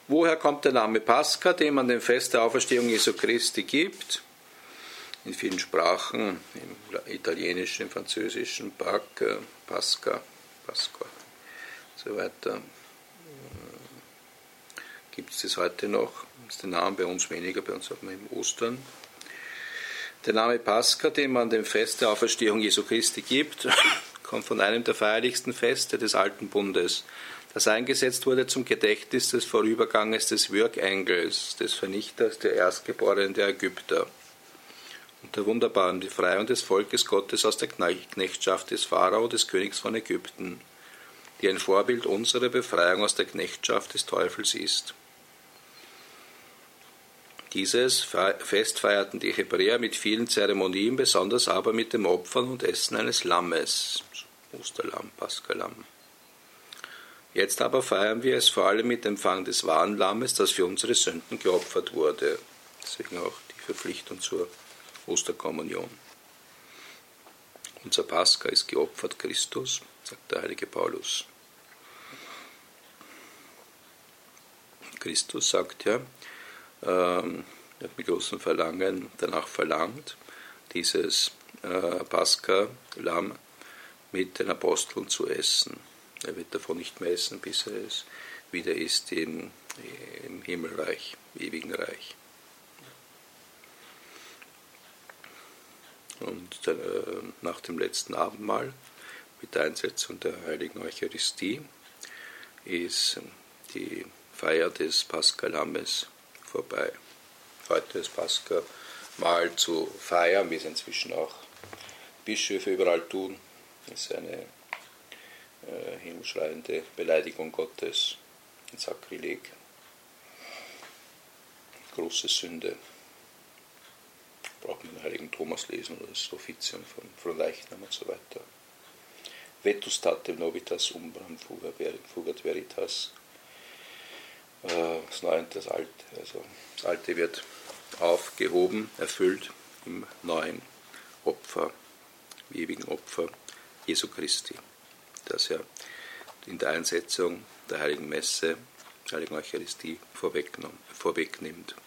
Woher kommt der Name Pascha, den man dem Fest der Auferstehung Jesu Christi gibt? In vielen Sprachen, im Italienischen, im Französischen, Pascha, Pasqua und so weiter. Gibt es das heute noch? Das ist der Name bei uns weniger, bei uns hat man im Ostern. Der Name Pascha, den man dem Fest der Auferstehung Jesu Christi gibt, kommt von einem der feierlichsten Feste des Alten Bundes, das eingesetzt wurde zum Gedächtnis des Vorüberganges des Würgengels, des Vernichters der Erstgeborenen der Ägypter und der wunderbaren Befreiung des Volkes Gottes aus der Knechtschaft des Pharao, des Königs von Ägypten, die ein Vorbild unserer Befreiung aus der Knechtschaft des Teufels ist. Dieses Fest feierten die Hebräer mit vielen Zeremonien, besonders aber mit dem Opfern und Essen eines Lammes, Osterlamm, Paschalamm. Jetzt aber feiern wir es vor allem mit dem Empfang des wahren Lammes, das für unsere Sünden geopfert wurde. Deswegen auch die Verpflichtung zur Osterkommunion. Unser Pascha ist geopfert, Christus, sagt der heilige Paulus. Christus sagt ja, er hat mit großem Verlangen danach verlangt, dieses Pascha-Lamm mit den Aposteln zu essen. Er wird davon nicht mehr essen, bis er es wieder isst im Himmelreich, im ewigen Reich. Und nach dem letzten Abendmahl, mit der Einsetzung der heiligen Eucharistie, ist die Feier des Paschalammes vorbei. Heute das Pascha-Mahl zu feiern, wie es inzwischen auch Bischöfe überall tun, ist eine himmelschreiende Beleidigung Gottes, ein Sakrileg, große Sünde. Braucht man den heiligen Thomas lesen oder das Offizium von Leichnam und so weiter. Vetustatem novitas umbram fugat veritas. Das Neue und das Alte. Also das Alte wird aufgehoben, erfüllt im neuen Opfer, im ewigen Opfer Jesu Christi, das er in der Einsetzung der Heiligen Messe, der Heiligen Eucharistie vorwegnimmt.